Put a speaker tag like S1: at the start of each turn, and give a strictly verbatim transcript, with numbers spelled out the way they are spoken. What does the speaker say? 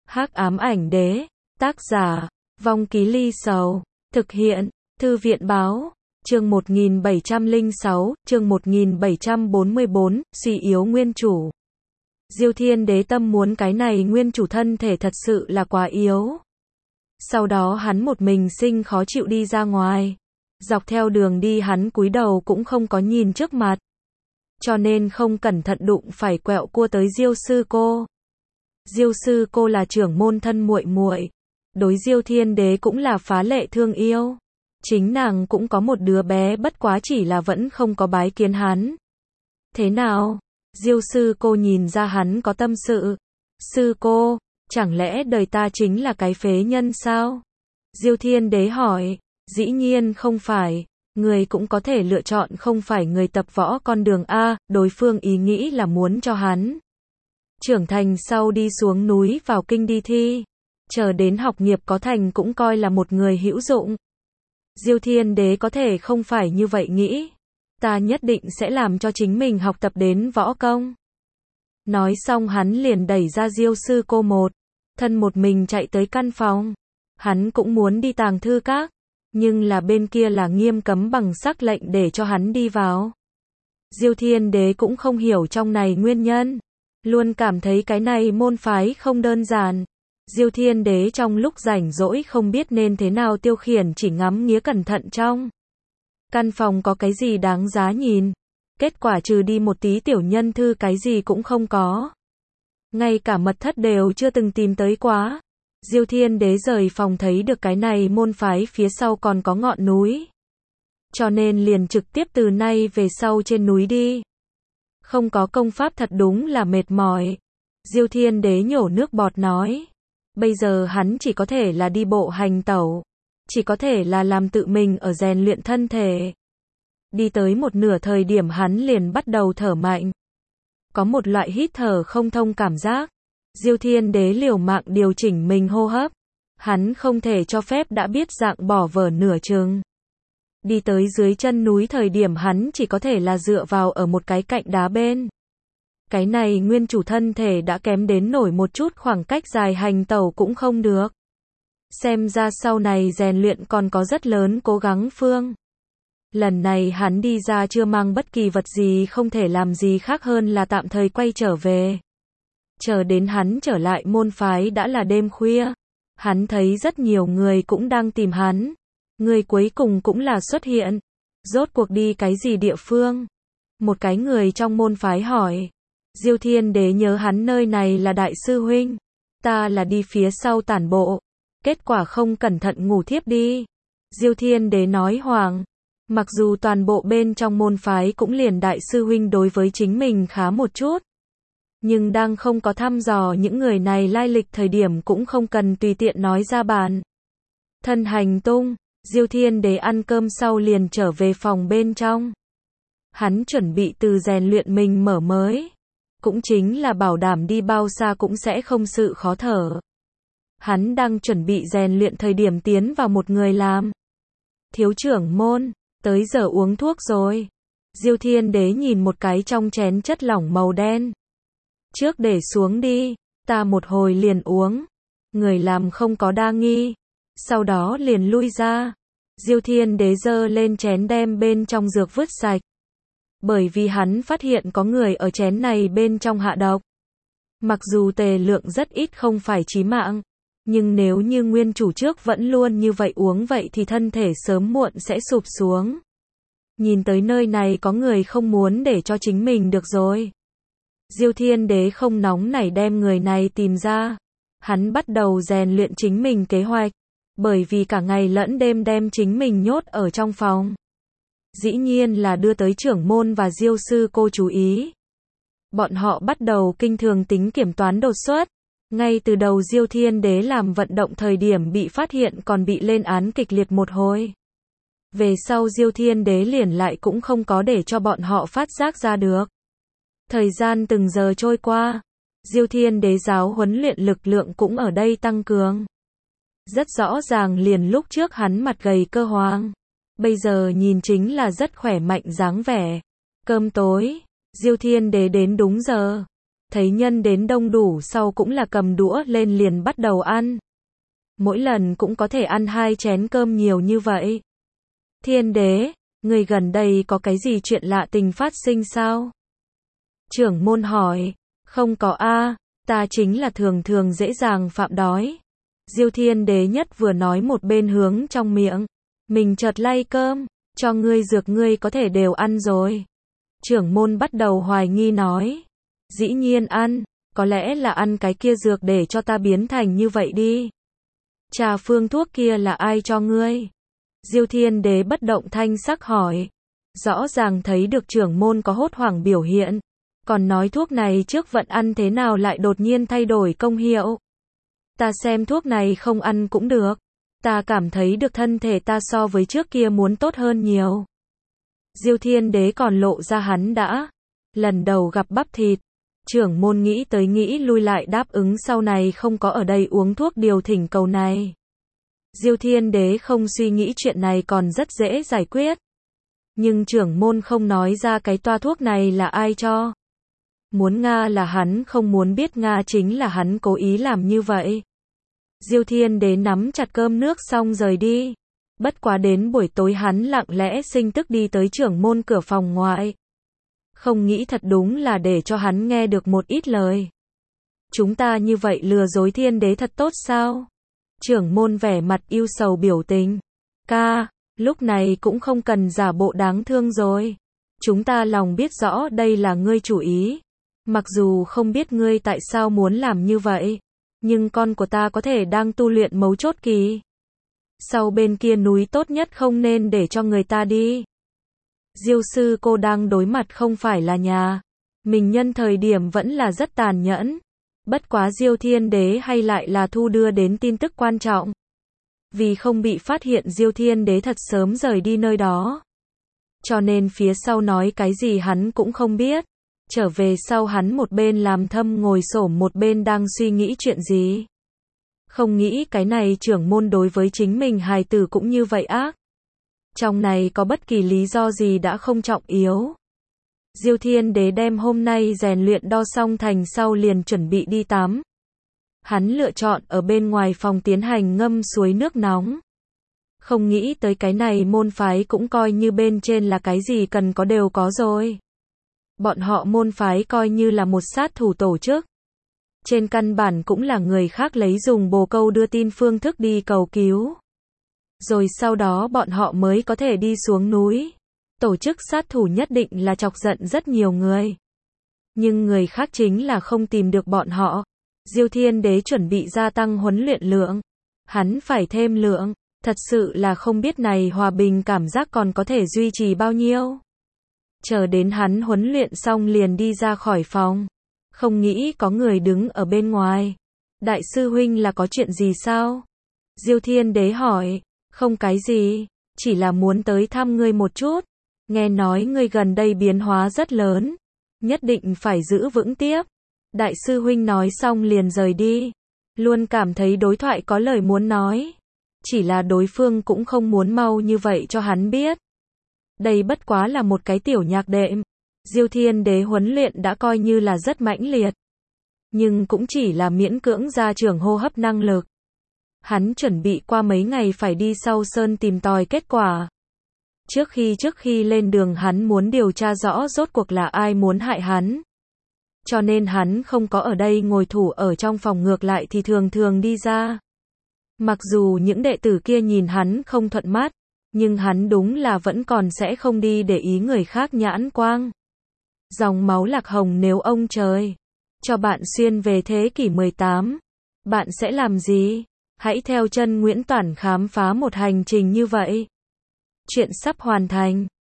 S1: Hắc ám ảnh đế, tác giả, Vong Ký Ly Sầu, thực hiện, Thư viện báo, chương một nghìn bảy trăm lẻ sáu, chương một nghìn bảy trăm bốn mươi bốn, suy yếu nguyên chủ. Diêu Thiên Đế tâm muốn cái này nguyên chủ thân thể thật sự là quá yếu. Sau đó hắn một mình sinh khó chịu đi ra ngoài. Dọc theo đường đi hắn cúi đầu cũng không có nhìn trước mặt. Cho nên không cẩn thận đụng phải quẹo cua tới Diêu sư cô. Diêu sư cô là trưởng môn thân muội muội, đối Diêu Thiên Đế cũng là phá lệ thương yêu. Chính nàng cũng có một đứa bé, bất quá chỉ là vẫn không có bái kiến hắn. Thế nào? Diêu sư cô nhìn ra hắn có tâm sự. Sư cô, chẳng lẽ đời ta chính là cái phế nhân sao? Diêu Thiên Đế hỏi. Dĩ nhiên không phải, người cũng có thể lựa chọn không phải người tập võ con đường A, đối phương ý nghĩ là muốn cho hắn trưởng thành sau đi xuống núi vào kinh đi thi, chờ đến học nghiệp có thành cũng coi là một người hữu dụng. Diêu Thiên Đế có thể không phải như vậy nghĩ, ta nhất định sẽ làm cho chính mình học tập đến võ công. Nói xong hắn liền đẩy ra Diêu sư cô một thân một mình chạy tới căn phòng. Hắn cũng muốn đi tàng thư các, nhưng là bên kia là nghiêm cấm bằng sắc lệnh để cho hắn đi vào. Diêu Thiên Đế cũng không hiểu trong này nguyên nhân, luôn cảm thấy cái này môn phái không đơn giản. Diêu Thiên Đế trong lúc rảnh rỗi không biết nên thế nào tiêu khiển, chỉ ngắm nghía cẩn thận trong căn phòng có cái gì đáng giá nhìn. Kết quả trừ đi một tí tiểu nhân thư cái gì cũng không có. Ngay cả mật thất đều chưa từng tìm tới quá. Diêu Thiên Đế rời phòng thấy được cái này môn phái phía sau còn có ngọn núi. Cho nên liền trực tiếp từ nay về sau trên núi đi. Không có công pháp thật đúng là mệt mỏi. Diêu Thiên Đế nhổ nước bọt nói. Bây giờ hắn chỉ có thể là đi bộ hành tẩu. Chỉ có thể là làm tự mình ở rèn luyện thân thể. Đi tới một nửa thời điểm hắn liền bắt đầu thở mạnh. Có một loại hít thở không thông cảm giác. Diêu Thiên Đế liều mạng điều chỉnh mình hô hấp. Hắn không thể cho phép đã biết dạng bỏ vở nửa chừng. Đi tới dưới chân núi thời điểm hắn chỉ có thể là dựa vào ở một cái cạnh đá bên. Cái này nguyên chủ thân thể đã kém đến nổi một chút khoảng cách dài hành tẩu cũng không được. Xem ra sau này rèn luyện còn có rất lớn cố gắng phương. Lần này hắn đi ra chưa mang bất kỳ vật gì, không thể làm gì khác hơn là tạm thời quay trở về. Chờ đến hắn trở lại môn phái đã là đêm khuya. Hắn thấy rất nhiều người cũng đang tìm hắn. Người cuối cùng cũng là xuất hiện. Rốt cuộc đi cái gì địa phương? Một cái người trong môn phái hỏi. Diêu Thiên Đế nhớ hắn nơi này là đại sư huynh. Ta là đi phía sau tản bộ. Kết quả không cẩn thận ngủ thiếp đi. Diêu Thiên Đế nói hoàng. Mặc dù toàn bộ bên trong môn phái cũng liền đại sư huynh đối với chính mình khá một chút. Nhưng đang không có thăm dò những người này lai lịch thời điểm cũng không cần tùy tiện nói ra bàn. Thân hành tung, Diêu Thiên Đế ăn cơm sau liền trở về phòng bên trong. Hắn chuẩn bị từ rèn luyện mình mở mới. Cũng chính là bảo đảm đi bao xa cũng sẽ không sự khó thở. Hắn đang chuẩn bị rèn luyện thời điểm tiến vào một người làm. Thiếu trưởng môn, tới giờ uống thuốc rồi. Diêu Thiên Đế nhìn một cái trong chén chất lỏng màu đen. Trước để xuống đi, ta một hồi liền uống. Người làm không có đa nghi. Sau đó liền lui ra. Diêu Thiên Đế giơ lên chén đem bên trong dược vứt sạch. Bởi vì hắn phát hiện có người ở chén này bên trong hạ độc. Mặc dù tề lượng rất ít không phải chí mạng. Nhưng nếu như nguyên chủ trước vẫn luôn như vậy uống vậy thì thân thể sớm muộn sẽ sụp xuống. Nhìn tới nơi này có người không muốn để cho chính mình được rồi. Diêu Thiên Đế không nóng nảy đem người này tìm ra. Hắn bắt đầu rèn luyện chính mình kế hoạch. Bởi vì cả ngày lẫn đêm đem chính mình nhốt ở trong phòng. Dĩ nhiên là đưa tới trưởng môn và Diêu sư cô chú ý. Bọn họ bắt đầu kinh thường tính kiểm toán đột xuất. Ngay từ đầu Diêu Thiên Đế làm vận động thời điểm bị phát hiện còn bị lên án kịch liệt một hồi. Về sau Diêu Thiên Đế liền lại cũng không có để cho bọn họ phát giác ra được. Thời gian từng giờ trôi qua, Diêu Thiên Đế giáo huấn luyện lực lượng cũng ở đây tăng cường. Rất rõ ràng liền lúc trước hắn mặt gầy cơ hoang, bây giờ nhìn chính là rất khỏe mạnh dáng vẻ. Cơm tối, Diêu Thiên Đế đến đúng giờ. thấy nhân đến đông đủ sau cũng là cầm đũa lên liền bắt đầu ăn. Mỗi lần cũng có thể ăn hai chén cơm nhiều như vậy. Thiên đế, người gần đây có cái gì chuyện lạ tình phát sinh sao? Trưởng môn hỏi, không có a, ta chính là thường thường dễ dàng phạm đói. Diêu Thiên đế nhất vừa nói một bên hướng trong miệng, mình chợt lay cơm, cho ngươi dược ngươi có thể đều ăn rồi. Trưởng môn bắt đầu hoài nghi nói, dĩ nhiên ăn, có lẽ là ăn cái kia dược để cho ta biến thành như vậy đi. Trà phương thuốc kia là ai cho ngươi? Diêu Thiên đế bất động thanh sắc hỏi. Rõ ràng thấy được trưởng môn có hốt hoảng biểu hiện. Còn nói thuốc này trước vận ăn thế nào lại đột nhiên thay đổi công hiệu. Ta xem thuốc này không ăn cũng được. Ta cảm thấy được thân thể ta so với trước kia muốn tốt hơn nhiều. Diêu Thiên đế còn lộ ra hắn đã lần đầu gặp bắp thịt. Trưởng môn nghĩ tới nghĩ lui lại đáp ứng sau này không có ở đây uống thuốc điều thỉnh cầu này. Diêu Thiên đế không suy nghĩ chuyện này còn rất dễ giải quyết. Nhưng trưởng môn không nói ra cái toa thuốc này là ai cho. Muốn Nga là hắn không muốn biết Nga chính là hắn cố ý làm như vậy. Diêu Thiên đế nắm chặt cơm nước xong rời đi. Bất quá đến buổi tối hắn lặng lẽ sinh tức đi tới trưởng môn cửa phòng ngoại. Không nghĩ thật đúng là để cho hắn nghe được một ít lời. Chúng ta như vậy lừa dối Thiên đế thật tốt sao? Trưởng môn vẻ mặt yêu sầu biểu tình. Ca, lúc này cũng không cần giả bộ đáng thương rồi. Chúng ta lòng biết rõ đây là ngươi chủ ý. Mặc dù không biết ngươi tại sao muốn làm như vậy. Nhưng con của ta có thể đang tu luyện mấu chốt kỳ. Sau bên kia núi tốt nhất không nên để cho người ta đi. Diêu sư cô đang đối mặt không phải là nhà. Mình nhân thời điểm vẫn là rất tàn nhẫn. Bất quá Diêu Thiên đế hay lại là thu đưa đến tin tức quan trọng. Vì không bị phát hiện Diêu Thiên đế thật sớm rời đi nơi đó. Cho nên phía sau nói cái gì hắn cũng không biết. Trở về sau hắn một bên làm thâm ngồi xổm một bên đang suy nghĩ chuyện gì. Không nghĩ cái này trưởng môn đối với chính mình hài tử cũng như vậy ác. Trong này có bất kỳ lý do gì đã không trọng yếu. Diêu Thiên đế đem hôm nay rèn luyện đo xong thành sau liền chuẩn bị đi tắm. Hắn lựa chọn ở bên ngoài phòng tiến hành ngâm suối nước nóng. Không nghĩ tới cái này môn phái cũng coi như bên trên là cái gì cần có đều có rồi. Bọn họ môn phái coi như là một sát thủ tổ chức. Trên căn bản cũng là người khác lấy dùng bồ câu đưa tin phương thức đi cầu cứu. Rồi sau đó bọn họ mới có thể đi xuống núi. Tổ chức sát thủ nhất định là chọc giận rất nhiều người. Nhưng người khác chính là không tìm được bọn họ. Diêu Thiên đế chuẩn bị gia tăng huấn luyện lượng. Hắn phải thêm lượng. Thật sự là không biết này hòa bình cảm giác còn có thể duy trì bao nhiêu. Chờ đến hắn huấn luyện xong liền đi ra khỏi phòng. Không nghĩ có người đứng ở bên ngoài. Đại sư huynh là có chuyện gì sao? Diêu Thiên đế hỏi. Không cái gì. Chỉ là muốn tới thăm ngươi một chút. Nghe nói ngươi gần đây biến hóa rất lớn. Nhất định phải giữ vững tiếp. Đại sư huynh nói xong liền rời đi. Luôn cảm thấy đối thoại có lời muốn nói. Chỉ là đối phương cũng không muốn mau như vậy cho hắn biết. Đây bất quá là một cái tiểu nhạc đệm. Diêu Thiên đế huấn luyện đã coi như là rất mãnh liệt. Nhưng cũng chỉ là miễn cưỡng gia trưởng hô hấp năng lực. Hắn chuẩn bị qua mấy ngày phải đi sau sơn tìm tòi kết quả. Trước khi trước khi lên đường hắn muốn điều tra rõ rốt cuộc là ai muốn hại hắn. Cho nên hắn không có ở đây ngồi thủ ở trong phòng, ngược lại thì thường thường đi ra. Mặc dù những đệ tử kia nhìn hắn không thuận mắt, nhưng hắn đúng là vẫn còn sẽ không đi để ý người khác nhãn quang. Dòng máu Lạc Hồng, nếu ông trời cho bạn xuyên về thế kỷ mười tám, bạn sẽ làm gì? Hãy theo chân Nguyễn Toản khám phá một hành trình như vậy. Chuyện sắp hoàn thành.